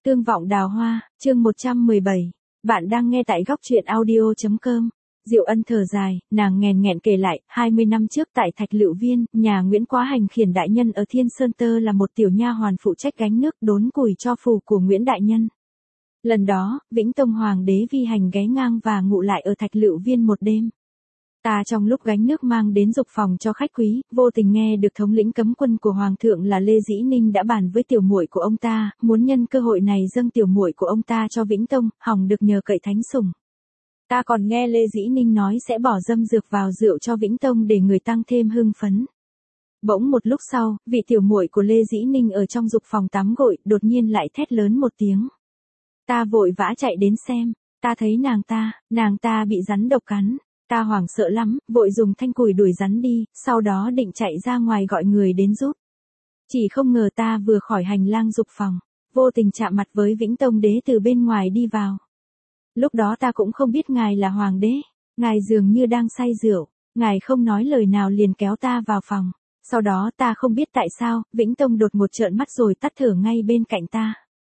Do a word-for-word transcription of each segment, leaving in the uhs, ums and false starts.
Tương vọng đào hoa, chương một trăm mười bảy. Bạn đang nghe tại góc truyện audio chấm com. Diệu Ân thở dài, nàng nghèn nghẹn kể lại, hai mươi năm trước tại Thạch Lựu Viên, nhà Nguyễn Quá Hành khiển đại nhân ở Thiên Sơn Tơ là một tiểu nha hoàn phụ trách gánh nước đốn củi cho phù của Nguyễn đại nhân. Lần đó, Vĩnh Tông Hoàng đế Vi Hành ghé ngang và ngụ lại ở Thạch Lựu Viên một đêm. Ta trong lúc gánh nước mang đến dục phòng cho khách quý, vô tình nghe được thống lĩnh cấm quân của hoàng thượng là Lê Dĩ Ninh đã bàn với tiểu muội của ông ta, muốn nhân cơ hội này dâng tiểu muội của ông ta cho Vĩnh Tông, hòng được nhờ cậy thánh sủng. Ta còn nghe Lê Dĩ Ninh nói sẽ bỏ dâm dược vào rượu cho Vĩnh Tông để người tăng thêm hưng phấn. Bỗng một lúc sau, vị tiểu muội của Lê Dĩ Ninh ở trong dục phòng tắm gội, đột nhiên lại thét lớn một tiếng. Ta vội vã chạy đến xem, ta thấy nàng ta, nàng ta bị rắn độc cắn. Ta hoảng sợ lắm, vội dùng thanh củi đuổi rắn đi, sau đó định chạy ra ngoài gọi người đến giúp. Chỉ không ngờ ta vừa khỏi hành lang dục phòng, vô tình chạm mặt với Vĩnh Tông đế từ bên ngoài đi vào. Lúc đó ta cũng không biết ngài là hoàng đế, ngài dường như đang say rượu, ngài không nói lời nào liền kéo ta vào phòng. Sau đó ta không biết tại sao, Vĩnh Tông đột một trợn mắt rồi tắt thở ngay bên cạnh ta.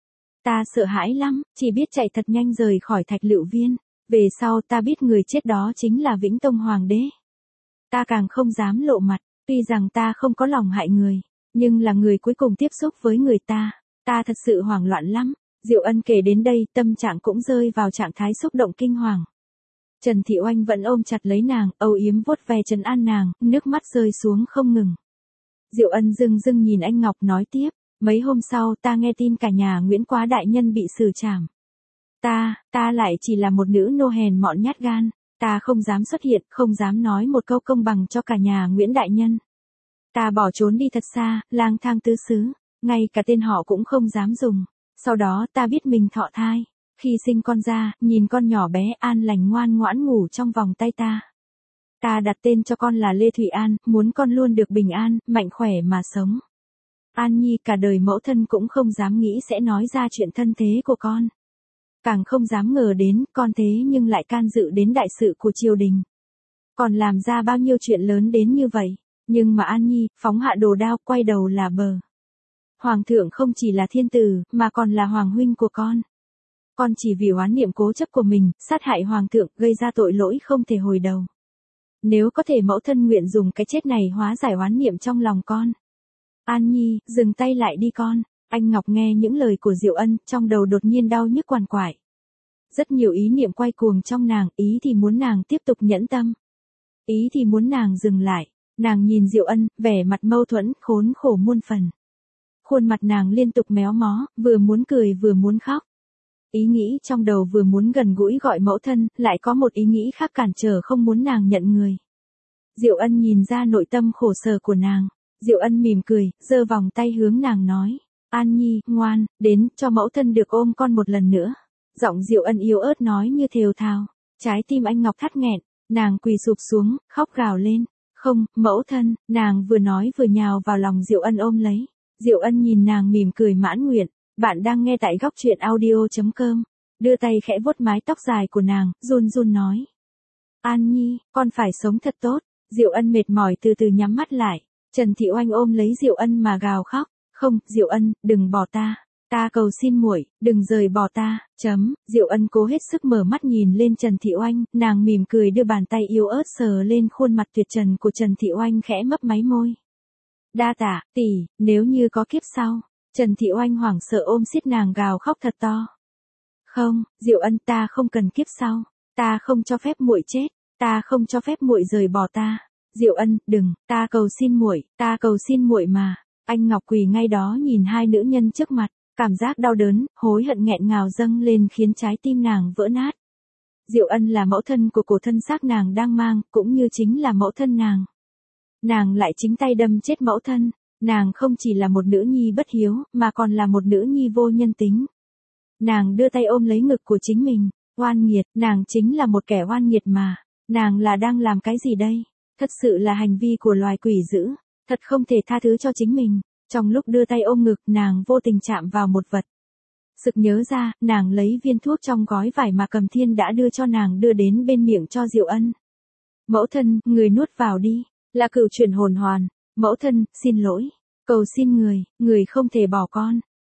Ta sợ hãi lắm, chỉ biết chạy thật nhanh rời khỏi Thạch Lựu Viên. Về sau ta biết người chết đó chính là Vĩnh Tông Hoàng đế. Ta càng không dám lộ mặt, tuy rằng ta không có lòng hại người, nhưng là người cuối cùng tiếp xúc với người ta, ta thật sự hoảng loạn lắm. Diệu Ân kể đến đây, tâm trạng cũng rơi vào trạng thái xúc động kinh hoàng. Trần Thị Oanh vẫn ôm chặt lấy nàng, âu yếm vuốt ve trấn an nàng, nước mắt rơi xuống không ngừng. Diệu Ân dưng dưng nhìn anh Ngọc nói tiếp, mấy hôm sau ta nghe tin cả nhà Nguyễn Quá đại nhân bị xử trảm. Ta, ta lại chỉ là một nữ nô hèn mọn nhát gan, ta không dám xuất hiện, không dám nói một câu công bằng cho cả nhà Nguyễn đại nhân. Ta bỏ trốn đi thật xa, lang thang tứ xứ, ngay cả tên họ cũng không dám dùng. Sau đó ta biết mình thọ thai, khi sinh con ra, nhìn con nhỏ bé an lành ngoan ngoãn ngủ trong vòng tay ta. Ta đặt tên cho con là Lê Thụy An, muốn con luôn được bình an, mạnh khỏe mà sống. An Nhi cả đời mẫu thân cũng không dám nghĩ sẽ nói ra chuyện thân thế của con. Càng không dám ngờ đến, con thế nhưng lại can dự đến đại sự của triều đình. Còn làm ra bao nhiêu chuyện lớn đến như vậy, nhưng mà An Nhi, phóng hạ đồ đao, quay đầu là bờ. Hoàng thượng không chỉ là thiên tử, mà còn là hoàng huynh của con. Con chỉ vì oán niệm cố chấp của mình, sát hại hoàng thượng, gây ra tội lỗi không thể hồi đầu. Nếu có thể mẫu thân nguyện dùng cái chết này hóa giải oán niệm trong lòng con. An Nhi, dừng tay lại đi con. Anh Ngọc nghe những lời của Diệu Ân, trong đầu đột nhiên đau nhức quằn quại. Rất nhiều ý niệm quay cuồng trong nàng, ý thì muốn nàng tiếp tục nhẫn tâm. Ý thì muốn nàng dừng lại. Nàng nhìn Diệu Ân, vẻ mặt mâu thuẫn, khốn khổ muôn phần. Khuôn mặt nàng liên tục méo mó, vừa muốn cười vừa muốn khóc. Ý nghĩ trong đầu vừa muốn gần gũi gọi mẫu thân, lại có một ý nghĩ khác cản trở không muốn nàng nhận người. Diệu Ân nhìn ra nội tâm khổ sở của nàng. Diệu Ân mỉm cười, giơ vòng tay hướng nàng nói. An Nhi, ngoan, đến, cho mẫu thân được ôm con một lần nữa. Giọng Diệu Ân yếu ớt nói như thều thào. Trái tim anh Ngọc thắt nghẹn, nàng quỳ sụp xuống, khóc gào lên. Không, mẫu thân, nàng vừa nói vừa nhào vào lòng Diệu Ân ôm lấy. Diệu Ân nhìn nàng mỉm cười mãn nguyện. Bạn đang nghe tại góc truyện audio chấm com. Đưa tay khẽ vuốt mái tóc dài của nàng, run run nói. An Nhi, con phải sống thật tốt. Diệu Ân mệt mỏi từ từ nhắm mắt lại. Trần Thị Oanh ôm lấy Diệu Ân mà gào khóc. Không, Diệu Ân, đừng bỏ ta. Ta cầu xin muội, đừng rời bỏ ta. Chấm, Diệu Ân cố hết sức mở mắt nhìn lên Trần Thị Oanh, nàng mỉm cười đưa bàn tay yếu ớt sờ lên khuôn mặt tuyệt trần của Trần Thị Oanh khẽ mấp máy môi. Đa tạ, tỷ, nếu như có kiếp sau. Trần Thị Oanh hoảng sợ ôm siết nàng gào khóc thật to. Không, Diệu Ân, ta không cần kiếp sau. Ta không cho phép muội chết, ta không cho phép muội rời bỏ ta. Diệu Ân, đừng, ta cầu xin muội, ta cầu xin muội mà. Anh Ngọc quỳ ngay đó nhìn hai nữ nhân trước mặt, cảm giác đau đớn, hối hận nghẹn ngào dâng lên khiến trái tim nàng vỡ nát. Diệu Ân là mẫu thân của cổ thân xác nàng đang mang, cũng như chính là mẫu thân nàng. Nàng lại chính tay đâm chết mẫu thân, nàng không chỉ là một nữ nhi bất hiếu, mà còn là một nữ nhi vô nhân tính. Nàng đưa tay ôm lấy ngực của chính mình, oan nghiệt, nàng chính là một kẻ oan nghiệt mà, nàng là đang làm cái gì đây? Thật sự là hành vi của loài quỷ dữ, thật không thể tha thứ cho chính mình. Trong lúc đưa tay ôm ngực, nàng vô tình chạm vào một vật. Sực nhớ ra, nàng lấy viên thuốc trong gói vải mà Cầm Thiên đã đưa cho nàng đưa đến bên miệng cho Diệu Ân. Mẫu thân, người nuốt vào đi, là cửu chuyển hồn hoàn. Mẫu thân, xin lỗi, cầu xin người, người không thể bỏ con.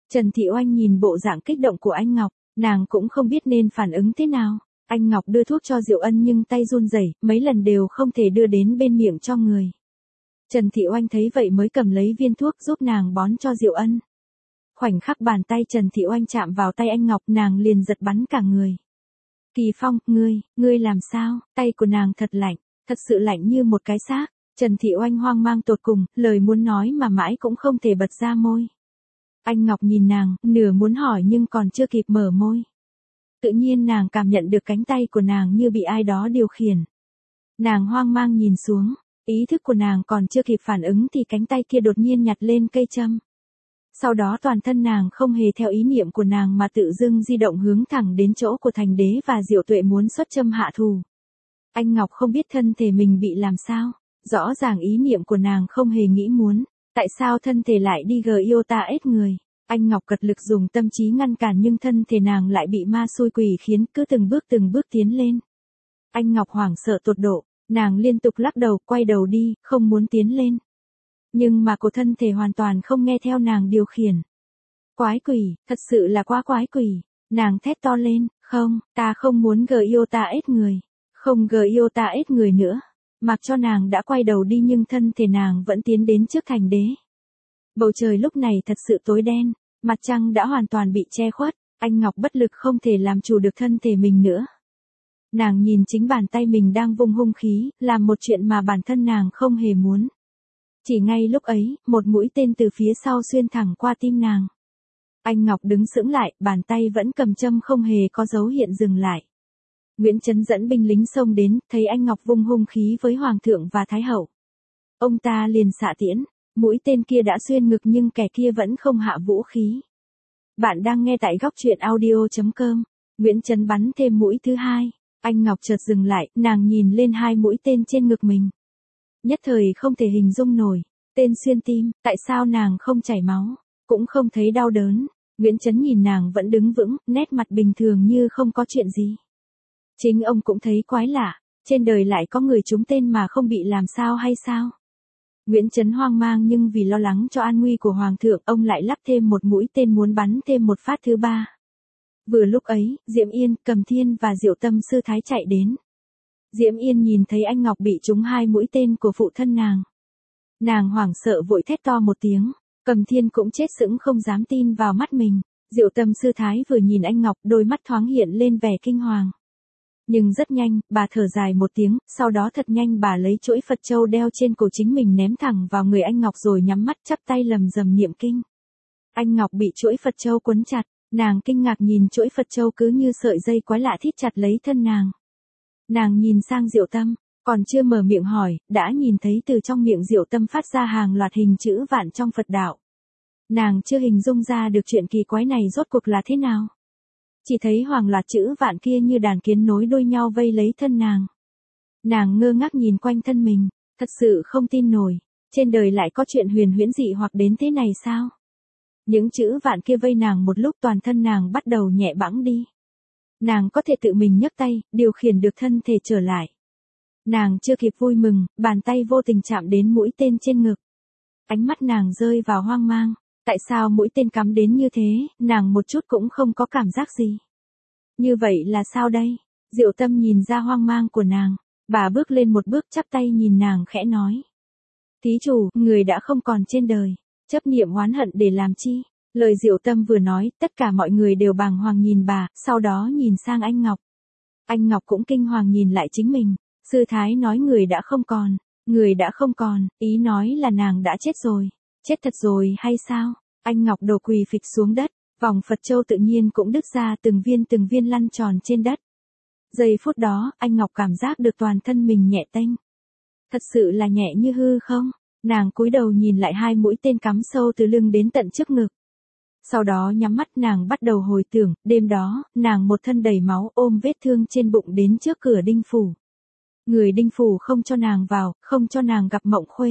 Trần Thị Oanh nhìn bộ dạng kích động của anh Ngọc, nàng cũng không biết nên phản ứng thế nào. Anh Ngọc đưa thuốc cho Diệu Ân nhưng tay run rẩy, mấy lần đều không thể đưa đến bên miệng cho người. Trần Thị Oanh thấy vậy mới cầm lấy viên thuốc giúp nàng bón cho Diệu Ân. Khoảnh khắc bàn tay Trần Thị Oanh chạm vào tay anh Ngọc, nàng liền giật bắn cả người. Kỳ Phong, ngươi, ngươi làm sao? Tay của nàng thật lạnh, thật sự lạnh như một cái xác. Trần Thị Oanh hoang mang tột cùng, lời muốn nói mà mãi cũng không thể bật ra môi. Anh Ngọc nhìn nàng, nửa muốn hỏi nhưng còn chưa kịp mở môi. Tự nhiên nàng cảm nhận được cánh tay của nàng như bị ai đó điều khiển. Nàng hoang mang nhìn xuống, ý thức của nàng còn chưa kịp phản ứng thì cánh tay kia đột nhiên nhặt lên cây châm. Sau đó toàn thân nàng không hề theo ý niệm của nàng mà tự dưng di động hướng thẳng đến chỗ của Thành Đế và Diệu Tuệ muốn xuất châm hạ thù. Anh Ngọc không biết thân thể mình bị làm sao, rõ ràng ý niệm của nàng không hề nghĩ muốn, tại sao thân thể lại đi gờ yêu ta ết người. Anh Ngọc cật lực dùng tâm trí ngăn cản nhưng thân thể nàng lại bị ma xui quỷ khiến cứ từng bước từng bước tiến lên. Anh Ngọc hoảng sợ tột độ, nàng liên tục lắc đầu, quay đầu đi, không muốn tiến lên. Nhưng mà cổ thân thể hoàn toàn không nghe theo nàng điều khiển. Quái quỷ, thật sự là quá quái quỷ. Nàng thét to lên, không, ta không muốn gờ yêu ta ết người. Không gờ yêu ta ết người nữa. Mặc cho nàng đã quay đầu đi nhưng thân thể nàng vẫn tiến đến trước Thành Đế. Bầu trời lúc này thật sự tối đen, mặt trăng đã hoàn toàn bị che khuất, anh Ngọc bất lực không thể làm chủ được thân thể mình nữa. Nàng nhìn chính bàn tay mình đang vung hung khí, làm một chuyện mà bản thân nàng không hề muốn. Chỉ ngay lúc ấy, một mũi tên từ phía sau xuyên thẳng qua tim nàng. Anh Ngọc đứng sững lại, bàn tay vẫn cầm châm không hề có dấu hiện dừng lại. Nguyễn Chấn dẫn binh lính xông đến, thấy anh Ngọc vung hung khí với Hoàng thượng và Thái hậu. Ông ta liền xạ tiễn, mũi tên kia đã xuyên ngực nhưng kẻ kia vẫn không hạ vũ khí. Bạn đang nghe tại góc truyện audio chấm com. Nguyễn Chấn bắn thêm mũi thứ hai, anh Ngọc chợt dừng lại, nàng nhìn lên hai mũi tên trên ngực mình. Nhất thời không thể hình dung nổi, tên xuyên tim, tại sao nàng không chảy máu, cũng không thấy đau đớn. Nguyễn Chấn nhìn nàng vẫn đứng vững, nét mặt bình thường như không có chuyện gì. Chính ông cũng thấy quái lạ, trên đời lại có người trúng tên mà không bị làm sao hay sao? Nguyễn Chấn hoang mang nhưng vì lo lắng cho an nguy của Hoàng thượng, ông lại lắp thêm một mũi tên muốn bắn thêm một phát thứ ba. Vừa lúc ấy, Diễm Yên, Cầm Thiên và Diệu Tâm sư thái chạy đến. Diễm Yên nhìn thấy anh Ngọc bị trúng hai mũi tên của phụ thân nàng. Nàng hoảng sợ vội thét to một tiếng, Cầm Thiên cũng chết sững không dám tin vào mắt mình. Diệu Tâm sư thái vừa nhìn anh Ngọc, đôi mắt thoáng hiện lên vẻ kinh hoàng. Nhưng rất nhanh, bà thở dài một tiếng, sau đó thật nhanh bà lấy chuỗi Phật châu đeo trên cổ chính mình ném thẳng vào người anh Ngọc rồi nhắm mắt chắp tay lầm rầm niệm kinh. Anh Ngọc bị chuỗi Phật châu quấn chặt, nàng kinh ngạc nhìn chuỗi Phật châu cứ như sợi dây quái lạ thít chặt lấy thân nàng. Nàng nhìn sang Diệu Tâm, còn chưa mở miệng hỏi, đã nhìn thấy từ trong miệng Diệu Tâm phát ra hàng loạt hình chữ vạn trong Phật đạo. Nàng chưa hình dung ra được chuyện kỳ quái này rốt cuộc là thế nào. Chỉ thấy hoàng loạt chữ vạn kia như đàn kiến nối đuôi nhau vây lấy thân nàng. Nàng ngơ ngác nhìn quanh thân mình, thật sự không tin nổi, trên đời lại có chuyện huyền huyễn dị hoặc đến thế này sao? Những chữ vạn kia vây nàng một lúc toàn thân nàng bắt đầu nhẹ bẫng đi. Nàng có thể tự mình nhấc tay, điều khiển được thân thể trở lại. Nàng chưa kịp vui mừng, bàn tay vô tình chạm đến mũi tên trên ngực. Ánh mắt nàng rơi vào hoang mang. Tại sao mũi tên cắm đến như thế, nàng một chút cũng không có cảm giác gì. Như vậy là sao đây? Diệu Tâm nhìn ra hoang mang của nàng, bà bước lên một bước chắp tay nhìn nàng khẽ nói. Thí chủ, người đã không còn trên đời, chấp niệm oán hận để làm chi? Lời Diệu Tâm vừa nói, tất cả mọi người đều bàng hoàng nhìn bà, sau đó nhìn sang anh Ngọc. Anh Ngọc cũng kinh hoàng nhìn lại chính mình, sư thái nói người đã không còn, người đã không còn, ý nói là nàng đã chết rồi. Chết thật rồi hay sao? Anh Ngọc đổ quỳ phịch xuống đất, vòng Phật châu tự nhiên cũng đứt ra từng viên từng viên lăn tròn trên đất. Giây phút đó, anh Ngọc cảm giác được toàn thân mình nhẹ tênh. Thật sự là nhẹ như hư không? Nàng cúi đầu nhìn lại hai mũi tên cắm sâu từ lưng đến tận trước ngực. Sau đó nhắm mắt nàng bắt đầu hồi tưởng, đêm đó, nàng một thân đầy máu ôm vết thương trên bụng đến trước cửa Đinh Phủ. Người Đinh Phủ không cho nàng vào, không cho nàng gặp Mộng Khuê.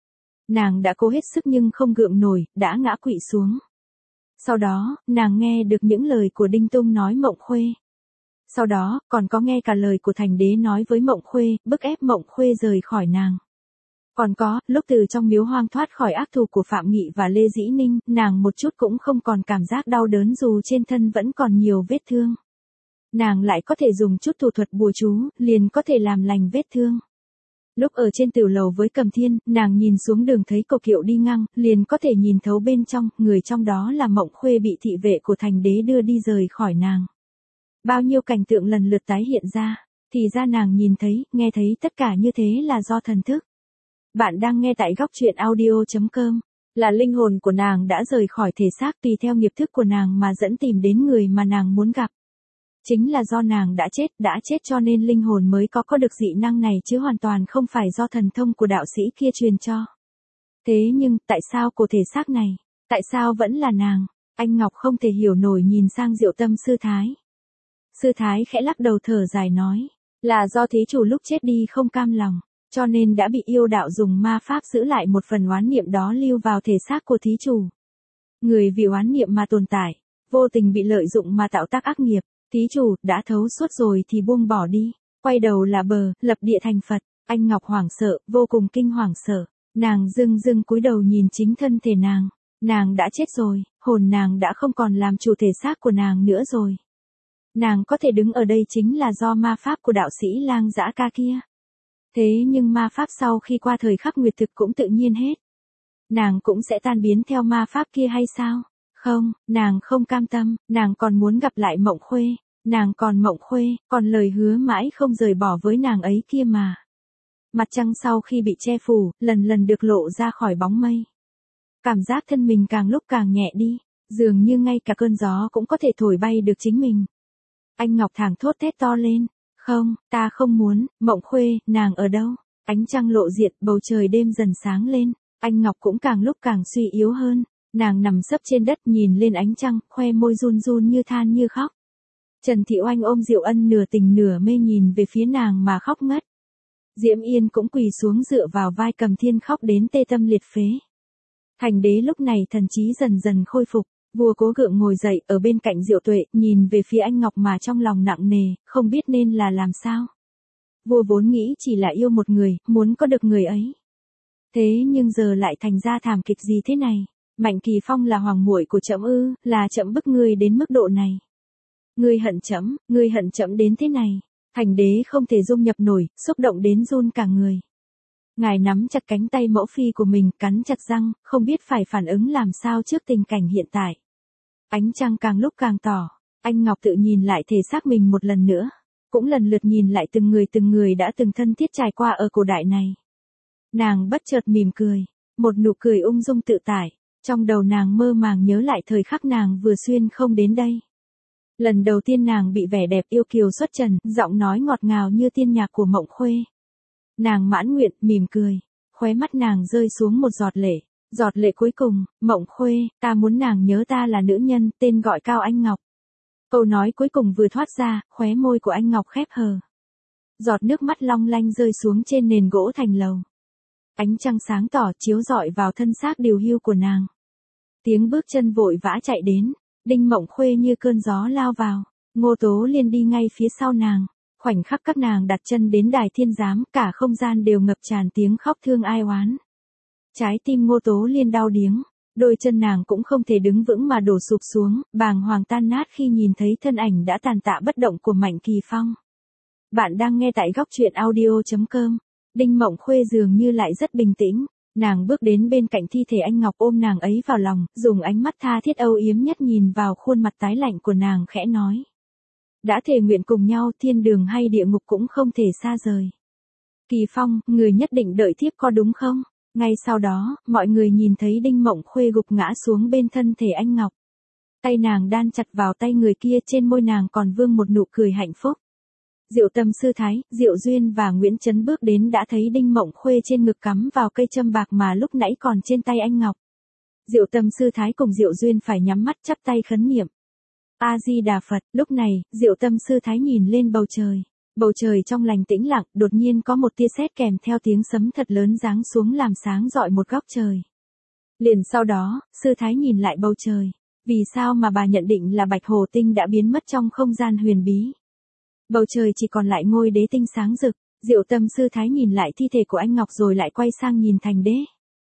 Nàng đã cố hết sức nhưng không gượng nổi, đã ngã quỵ xuống. Sau đó, nàng nghe được những lời của Đinh Tung nói Mộng Khuê. Sau đó, còn có nghe cả lời của Thành Đế nói với Mộng Khuê, bức ép Mộng Khuê rời khỏi nàng. Còn có, lúc từ trong miếu hoang thoát khỏi ác thù của Phạm Nghị và Lê Dĩ Ninh, nàng một chút cũng không còn cảm giác đau đớn dù trên thân vẫn còn nhiều vết thương. Nàng lại có thể dùng chút thủ thuật bùa chú, liền có thể làm lành vết thương. Lúc ở trên tiểu lầu với Cầm Thiên, nàng nhìn xuống đường thấy cậu kiệu đi ngang, liền có thể nhìn thấu bên trong, người trong đó là Mộng Khuê bị thị vệ của thành đế đưa đi rời khỏi nàng. Bao nhiêu cảnh tượng lần lượt tái hiện ra, thì ra nàng nhìn thấy, nghe thấy tất cả như thế là do thần thức. Bạn đang nghe tại góc truyện audio chấm com, là linh hồn của nàng đã rời khỏi thể xác tùy theo nghiệp thức của nàng mà dẫn tìm đến người mà nàng muốn gặp. Chính là do nàng đã chết, đã chết cho nên linh hồn mới có có được dị năng này chứ hoàn toàn không phải do thần thông của đạo sĩ kia truyền cho. Thế nhưng, tại sao cổ thể xác này, tại sao vẫn là nàng? Anh Ngọc không thể hiểu nổi nhìn sang Diệu Tâm sư thái. Sư thái khẽ lắc đầu thở dài nói, là do thí chủ lúc chết đi không cam lòng, cho nên đã bị yêu đạo dùng ma pháp giữ lại một phần oán niệm đó lưu vào thể xác của thí chủ. Người vì oán niệm mà tồn tại, vô tình bị lợi dụng mà tạo tác ác nghiệp. Thí chủ, đã thấu suốt rồi thì buông bỏ đi, quay đầu là bờ, lập địa thành Phật. Anh Ngọc hoảng sợ, vô cùng kinh hoàng sợ. Nàng dưng dưng cúi đầu nhìn chính thân thể nàng. Nàng đã chết rồi, hồn nàng đã không còn làm chủ thể xác của nàng nữa rồi. Nàng có thể đứng ở đây chính là do ma pháp của đạo sĩ Lang Dã Ca kia. Thế nhưng ma pháp sau khi qua thời khắc nguyệt thực cũng tự nhiên hết. Nàng cũng sẽ tan biến theo ma pháp kia hay sao? Không, nàng không cam tâm, nàng còn muốn gặp lại Mộng Khuê, nàng còn Mộng Khuê, còn lời hứa mãi không rời bỏ với nàng ấy kia mà. Mặt trăng sau khi bị che phủ, lần lần được lộ ra khỏi bóng mây. Cảm giác thân mình càng lúc càng nhẹ đi, dường như ngay cả cơn gió cũng có thể thổi bay được chính mình. Anh Ngọc thảng thốt thét to lên, không, ta không muốn, Mộng Khuê, nàng ở đâu? Ánh trăng lộ diện, bầu trời đêm dần sáng lên, anh Ngọc cũng càng lúc càng suy yếu hơn. Nàng nằm sấp trên đất nhìn lên ánh trăng, khoe môi run run như than như khóc. Trần Thị Oanh ôm Diệu Ân nửa tình nửa mê nhìn về phía nàng mà khóc ngất. Diễm Yên cũng quỳ xuống dựa vào vai Cầm Thiên khóc đến tê tâm liệt phế. Thành đế lúc này thần trí dần dần khôi phục, vua cố gượng ngồi dậy ở bên cạnh Diệu Tuệ, nhìn về phía anh Ngọc mà trong lòng nặng nề, không biết nên là làm sao. Vua vốn nghĩ chỉ là yêu một người, muốn có được người ấy. Thế nhưng giờ lại thành ra thảm kịch gì thế này? Mạnh Kỳ Phong là hoàng muội của trẫm ư, là trẫm bức ngươi đến mức độ này. Ngươi hận trẫm, ngươi hận trẫm đến thế này. Thành đế không thể dung nhập nổi, xúc động đến run cả người. Ngài nắm chặt cánh tay mẫu phi của mình, cắn chặt răng, không biết phải phản ứng làm sao trước tình cảnh hiện tại. Ánh trăng càng lúc càng tỏ, anh Ngọc tự nhìn lại thể xác mình một lần nữa, cũng lần lượt nhìn lại từng người từng người đã từng thân thiết trải qua ở cổ đại này. Nàng bất chợt mỉm cười, một nụ cười ung dung tự tại. Trong đầu nàng mơ màng nhớ lại thời khắc nàng vừa xuyên không đến đây. Lần đầu tiên nàng bị vẻ đẹp yêu kiều xuất trần, giọng nói ngọt ngào như tiên nhạc của Mộng Khuê. Nàng mãn nguyện, mỉm cười, khóe mắt nàng rơi xuống một giọt lệ, giọt lệ cuối cùng, Mộng Khuê, ta muốn nàng nhớ ta là nữ nhân, tên gọi Cao Anh Ngọc. Câu nói cuối cùng vừa thoát ra, khóe môi của anh Ngọc khép hờ. Giọt nước mắt long lanh rơi xuống trên nền gỗ thành lầu. Ánh trăng sáng tỏ chiếu rọi vào thân xác điều hưu của nàng. Tiếng bước chân vội vã chạy đến, Đinh Mộng Khuê như cơn gió lao vào, Ngô Tố Liên đi ngay phía sau nàng. Khoảnh khắc các nàng đặt chân đến đài thiên giám, cả không gian đều ngập tràn tiếng khóc thương ai oán. Trái tim Ngô Tố Liên đau điếng, đôi chân nàng cũng không thể đứng vững mà đổ sụp xuống, bàng hoàng tan nát khi nhìn thấy thân ảnh đã tàn tạ bất động của Mạnh Kỳ Phong. Bạn đang nghe tại góc truyện audio chấm com. Đinh Mộng Khuê dường như lại rất bình tĩnh, nàng bước đến bên cạnh thi thể anh Ngọc ôm nàng ấy vào lòng, dùng ánh mắt tha thiết âu yếm nhất nhìn vào khuôn mặt tái lạnh của nàng khẽ nói. Đã thề nguyện cùng nhau, thiên đường hay địa ngục cũng không thể xa rời. Kỳ Phong, người nhất định đợi thiếp có đúng không? Ngay sau đó, mọi người nhìn thấy Đinh Mộng Khuê gục ngã xuống bên thân thể anh Ngọc. Tay nàng đan chặt vào tay người kia, trên môi nàng còn vương một nụ cười hạnh phúc. Diệu Tâm sư thái, Diệu Duyên và Nguyễn Trấn bước đến đã thấy Đinh Mộng Khuê trên ngực cắm vào cây châm bạc mà lúc nãy còn trên tay anh Ngọc. Diệu Tâm sư thái cùng Diệu Duyên phải nhắm mắt chắp tay khấn niệm. A Di Đà Phật. Lúc này, Diệu Tâm sư thái nhìn lên bầu trời. Bầu trời trong lành tĩnh lặng, đột nhiên có một tia sét kèm theo tiếng sấm thật lớn giáng xuống làm sáng rọi một góc trời. Liền sau đó, sư thái nhìn lại bầu trời. Vì sao mà bà nhận định là Bạch Hồ Tinh đã biến mất trong không gian huyền bí? Bầu trời chỉ còn lại ngôi đế tinh sáng rực. Diệu Tâm sư thái nhìn lại thi thể của anh Ngọc rồi lại quay sang nhìn Thành Đế.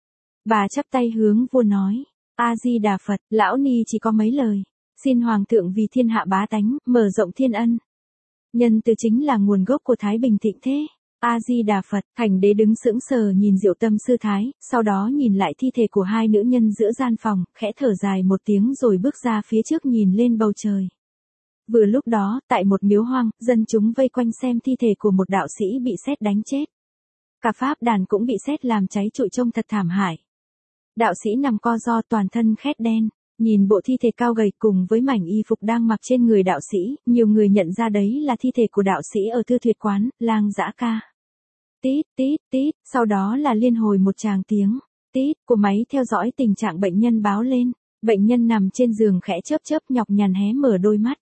Bà chắp tay hướng vua nói, A-di-đà Phật, lão ni chỉ có mấy lời. Xin Hoàng thượng vì thiên hạ bá tánh, mở rộng thiên ân. Nhân từ chính là nguồn gốc của Thái Bình thịnh thế. A-di-đà Phật, Thành Đế đứng sững sờ nhìn Diệu Tâm sư thái, sau đó nhìn lại thi thể của hai nữ nhân giữa gian phòng, khẽ thở dài một tiếng rồi bước ra phía trước nhìn lên bầu trời. Vừa lúc đó, tại một miếu hoang, dân chúng vây quanh xem thi thể của một đạo sĩ bị sét đánh chết. Cả pháp đàn cũng bị sét làm cháy trụi trông thật thảm hại. Đạo sĩ nằm co ro toàn thân khét đen, nhìn bộ thi thể cao gầy cùng với mảnh y phục đang mặc trên người đạo sĩ, nhiều người nhận ra đấy là thi thể của đạo sĩ ở Thư Tuyệt Quán, Lang Dã Ca. Tít, tít, tít, sau đó là liên hồi một tràng tiếng, tít, của máy theo dõi tình trạng bệnh nhân báo lên. Bệnh nhân nằm trên giường khẽ chớp chớp nhọc nhằn hé mở đôi mắt.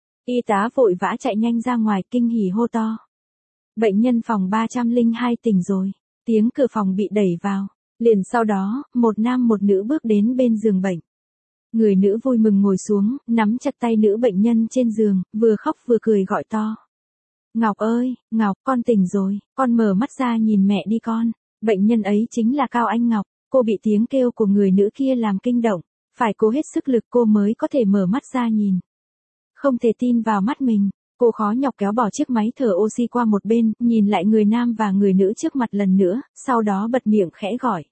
Y tá vội vã chạy nhanh ra ngoài kinh hỉ hô to. Bệnh nhân phòng ba trăm lẻ hai tỉnh rồi. Tiếng cửa phòng bị đẩy vào. Liền sau đó, một nam một nữ bước đến bên giường bệnh. Người nữ vui mừng ngồi xuống, nắm chặt tay nữ bệnh nhân trên giường, vừa khóc vừa cười gọi to. Ngọc ơi, Ngọc, con tỉnh rồi, con mở mắt ra nhìn mẹ đi con. Bệnh nhân ấy chính là Cao Anh Ngọc. Cô bị tiếng kêu của người nữ kia làm kinh động. Phải cố hết sức lực cô mới có thể mở mắt ra nhìn. Không thể tin vào mắt mình, cô khó nhọc kéo bỏ chiếc máy thở oxy qua một bên, nhìn lại người nam và người nữ trước mặt lần nữa, sau đó bật miệng khẽ gọi.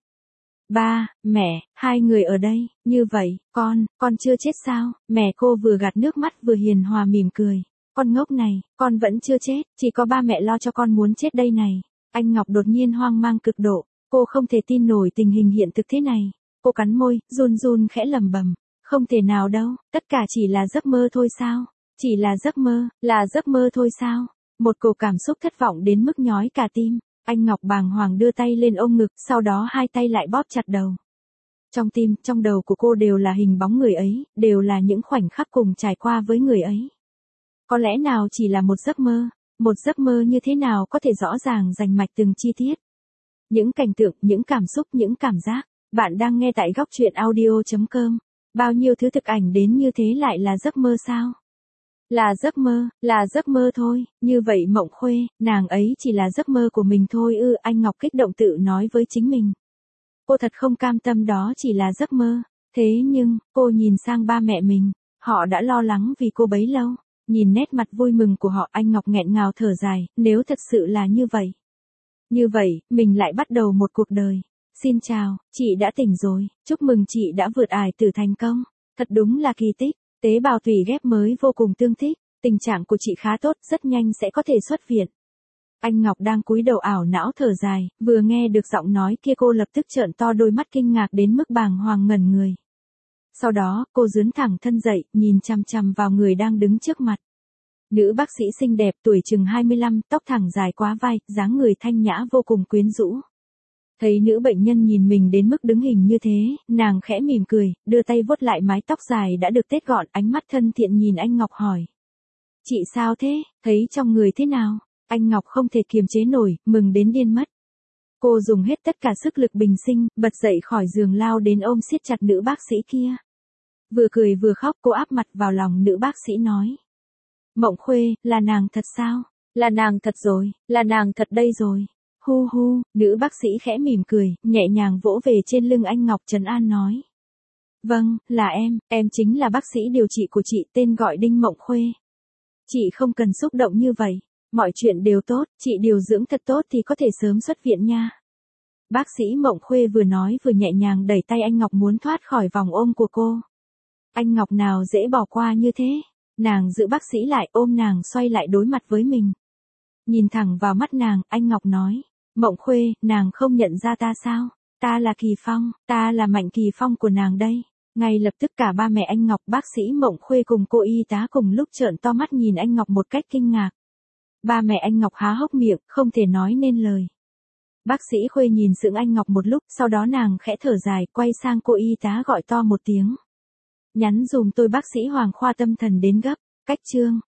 Ba, mẹ, hai người ở đây, như vậy, con, con chưa chết sao? Mẹ cô vừa gạt nước mắt vừa hiền hòa mỉm cười. Con ngốc này, con vẫn chưa chết, chỉ có ba mẹ lo cho con muốn chết đây này. Anh Ngọc đột nhiên hoang mang cực độ, cô không thể tin nổi tình hình hiện thực thế này. Cô cắn môi, run run khẽ lẩm bẩm. Không thể nào đâu, tất cả chỉ là giấc mơ thôi sao? Chỉ là giấc mơ, là giấc mơ thôi sao? Một cổ cảm xúc thất vọng đến mức nhói cả tim. Anh Ngọc bàng hoàng đưa tay lên ôm ngực, sau đó hai tay lại bóp chặt đầu. Trong tim, trong đầu của cô đều là hình bóng người ấy, đều là những khoảnh khắc cùng trải qua với người ấy. Có lẽ nào chỉ là một giấc mơ, một giấc mơ như thế nào có thể rõ ràng rành mạch từng chi tiết. Những cảnh tượng, những cảm xúc, những cảm giác. Bạn đang nghe tại góc truyện audio chấm com. Bao nhiêu thứ thực ảnh đến như thế lại là giấc mơ sao? Là giấc mơ, là giấc mơ thôi, như vậy Mộng Khuê, nàng ấy chỉ là giấc mơ của mình thôi ư, anh Ngọc kích động tự nói với chính mình. Cô thật không cam tâm đó chỉ là giấc mơ, thế nhưng, cô nhìn sang ba mẹ mình, họ đã lo lắng vì cô bấy lâu, nhìn nét mặt vui mừng của họ anh Ngọc nghẹn ngào thở dài, nếu thật sự là như vậy. Như vậy, mình lại bắt đầu một cuộc đời. Xin chào, chị đã tỉnh rồi, chúc mừng chị đã vượt ải tử thành công. Thật đúng là kỳ tích, tế bào tủy ghép mới vô cùng tương thích, tình trạng của chị khá tốt, rất nhanh sẽ có thể xuất viện. Anh Ngọc đang cúi đầu ảo não thở dài, vừa nghe được giọng nói kia cô lập tức trợn to đôi mắt kinh ngạc đến mức bàng hoàng ngẩn người. Sau đó, cô dướn thẳng thân dậy, nhìn chằm chằm vào người đang đứng trước mặt. Nữ bác sĩ xinh đẹp tuổi chừng hai mươi lăm, tóc thẳng dài quá vai, dáng người thanh nhã vô cùng quyến rũ. Thấy nữ bệnh nhân nhìn mình đến mức đứng hình như thế, nàng khẽ mỉm cười, đưa tay vuốt lại mái tóc dài đã được tết gọn, ánh mắt thân thiện nhìn anh Ngọc hỏi. Chị sao thế, thấy trong người thế nào? Anh Ngọc không thể kiềm chế nổi, mừng đến điên mất. Cô dùng hết tất cả sức lực bình sinh, bật dậy khỏi giường lao đến ôm siết chặt nữ bác sĩ kia. Vừa cười vừa khóc cô áp mặt vào lòng nữ bác sĩ nói. Mộng Khuê, là nàng thật sao? Là nàng thật rồi, là nàng thật đây rồi. Hu hu, nữ bác sĩ khẽ mỉm cười, nhẹ nhàng vỗ về trên lưng anh Ngọc trấn an nói. Vâng, là em, em chính là bác sĩ điều trị của chị tên gọi Đinh Mộng Khuê. Chị không cần xúc động như vậy, mọi chuyện đều tốt, chị điều dưỡng thật tốt thì có thể sớm xuất viện nha. Bác sĩ Mộng Khuê vừa nói vừa nhẹ nhàng đẩy tay anh Ngọc muốn thoát khỏi vòng ôm của cô. Anh Ngọc nào dễ bỏ qua như thế, nàng giữ bác sĩ lại ôm nàng xoay lại đối mặt với mình. Nhìn thẳng vào mắt nàng, anh Ngọc nói. Mộng Khuê, nàng không nhận ra ta sao? Ta là Kỳ Phong, ta là Mạnh Kỳ Phong của nàng đây. Ngay lập tức cả ba mẹ anh Ngọc, bác sĩ Mộng Khuê cùng cô y tá cùng lúc trợn to mắt nhìn anh Ngọc một cách kinh ngạc. Ba mẹ anh Ngọc há hốc miệng, không thể nói nên lời. Bác sĩ Khuê nhìn sững anh Ngọc một lúc, sau đó nàng khẽ thở dài, quay sang cô y tá gọi to một tiếng. Nhắn dùm tôi bác sĩ Hoàng khoa tâm thần đến gấp, cách chương.